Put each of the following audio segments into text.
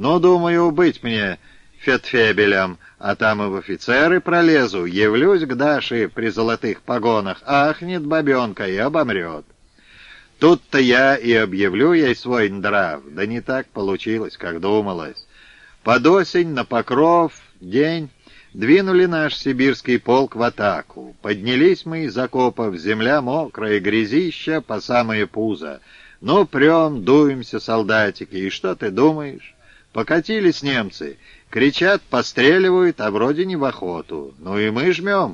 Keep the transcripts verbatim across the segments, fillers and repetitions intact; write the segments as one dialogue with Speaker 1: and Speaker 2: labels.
Speaker 1: Ну, думаю, быть мне фетфебелем, а там и в офицеры пролезу, явлюсь к Даше при золотых погонах, ахнет бабенка и обомрет. Тут-то я и объявлю ей свой нрав, да не так получилось, как думалось. Под осень на Покров день двинули наш сибирский полк в атаку. Поднялись мы из окопов, земля мокрая, грязища по самое пузо. Ну, прем, дуемся, солдатики, и что ты думаешь? Покатились немцы, кричат, постреливают, а вроде не в охоту. Ну и мы жмем.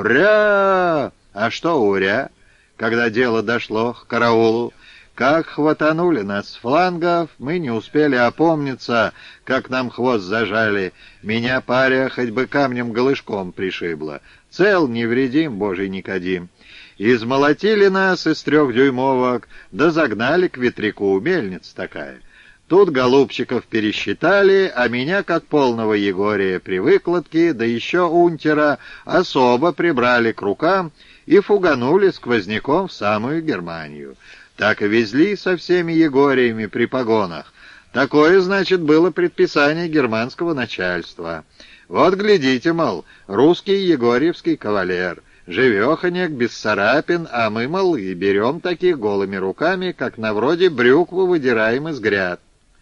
Speaker 1: Уря! А что уря? Когда дело дошло к караулу, как хватанули нас с флангов, мы не успели опомниться, как нам хвост зажали. Меня паря хоть бы камнем голышком пришибло. Цел, невредим, божий Никодим. Измолотили нас из трех дюймовок, да загнали к ветряку, мельница такая. Тут голубчиков пересчитали, а меня, как полного Егория при выкладке, да еще унтера, особо прибрали к рукам и фуганули сквозняком в самую Германию. Так и везли со всеми Егориями при погонах. Такое, значит, было предписание германского начальства. Вот, глядите, мол, русский егорьевский кавалер, живеханек, без царапин, а мы, мол, и берем таких голыми руками, как на вроде брюкву выдираем из гряд.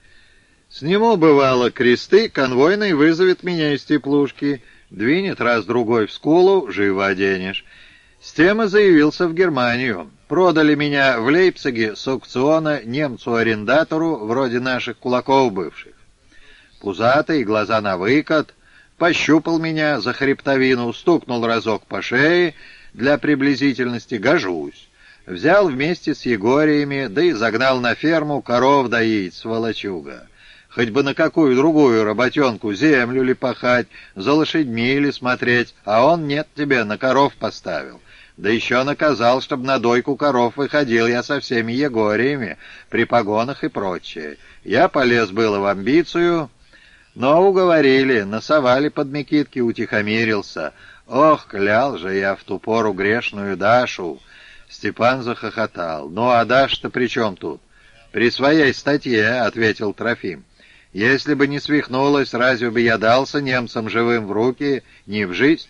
Speaker 1: Сниму, бывало, кресты, конвойный вызовет меня из теплушки, двинет раз-другой в скулу, живо оденешь. С тем и заявился в Германию. Продали меня в Лейпциге с аукциона немцу-арендатору, вроде наших кулаков бывших. Пузатый, глаза на выкат, пощупал меня за хребтовину, стукнул разок по шее, для приблизительности гожусь. Взял вместе с Егориями, да и загнал на ферму коров доить, сволочуга. Хоть бы на какую другую работенку, землю ли пахать, за лошадьми ли смотреть, а он нет тебе, на коров поставил. Да еще наказал, чтобы на дойку коров выходил я со всеми Егориями, при погонах и прочее. Я полез было в амбицию, но уговорили, насовали под Микитки, утихомирился. Ох, клял же я в ту пору грешную Дашу. Степан захохотал. Ну а Даша-то при чем тут? При своей статье, ответил Трофим. Если бы не свихнулась, разве бы я дался немцам живым в руки, не в жизнь?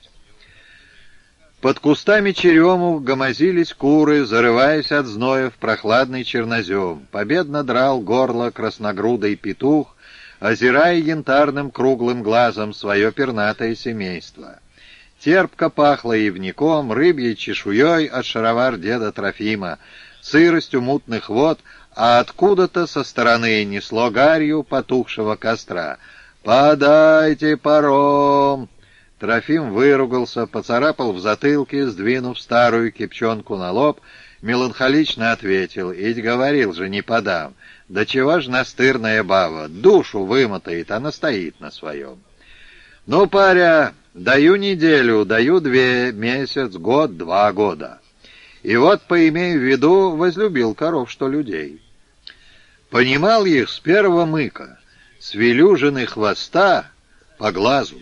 Speaker 1: Под кустами черемух гомозились куры, зарываясь от зноя в прохладный чернозем. Победно драл горло красногрудый петух, озирая янтарным круглым глазом свое пернатое семейство. Терпко пахло ивняком, рыбьей чешуей от шаровар деда Трофима, сыростью мутных вод, а откуда-то со стороны несло гарью потухшего костра. «Подайте паром!» Трофим выругался, поцарапал в затылке, сдвинув старую кипчонку на лоб, меланхолично ответил: «Ить говорил же, не подам. Да чего ж настырная баба, душу вымотает, она стоит на своем». «Ну, паря, даю неделю, даю две, месяц, год, два года. И вот, поимей в виду, возлюбил коров, что людей. Понимал их с первого мыка, с велюжины хвоста по глазу.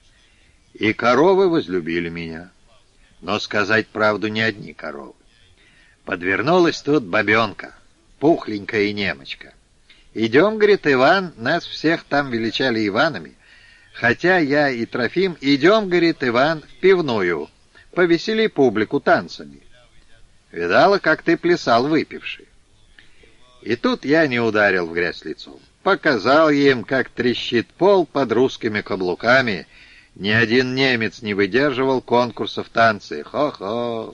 Speaker 1: И коровы возлюбили меня. Но, сказать правду, не одни коровы. Подвернулась тут бабенка, пухленькая и немочка. «Идем, — говорит, — Иван, нас всех там величали Иванами, хотя я и Трофим, идем, — говорит, — Иван, в пивную, повесели публику танцами. Видала, как ты плясал выпивший». И тут я не ударил в грязь лицом. Показал им, как трещит пол под русскими каблуками. Ни один немец не выдерживал конкурсов танцы. Хо-хо.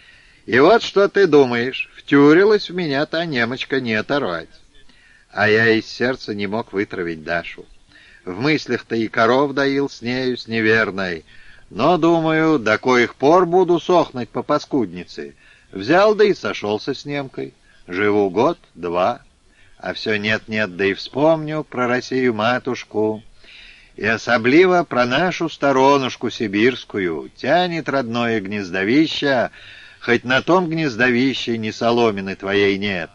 Speaker 1: И вот что ты думаешь, втюрилась в меня та немочка не оторвать. А я из сердца не мог вытравить Дашу. В мыслях-то и коров доил с нею, с неверной. Но, думаю, до коих пор буду сохнуть по паскуднице. Взял, да и сошелся с немкой. Живу год, два, а все нет-нет, да и вспомню про Россию-матушку. И особливо про нашу сторонушку сибирскую. Тянет родное гнездовище, хоть на том гнездовище ни соломины твоей нет.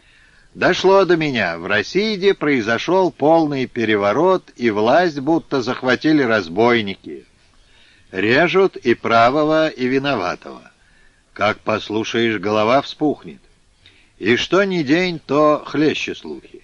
Speaker 1: Дошло до меня, в России произошел полный переворот, и власть будто захватили разбойники. Режут и правого, и виноватого. Как послушаешь, голова вспухнет. И что ни день, то хлеще слухи.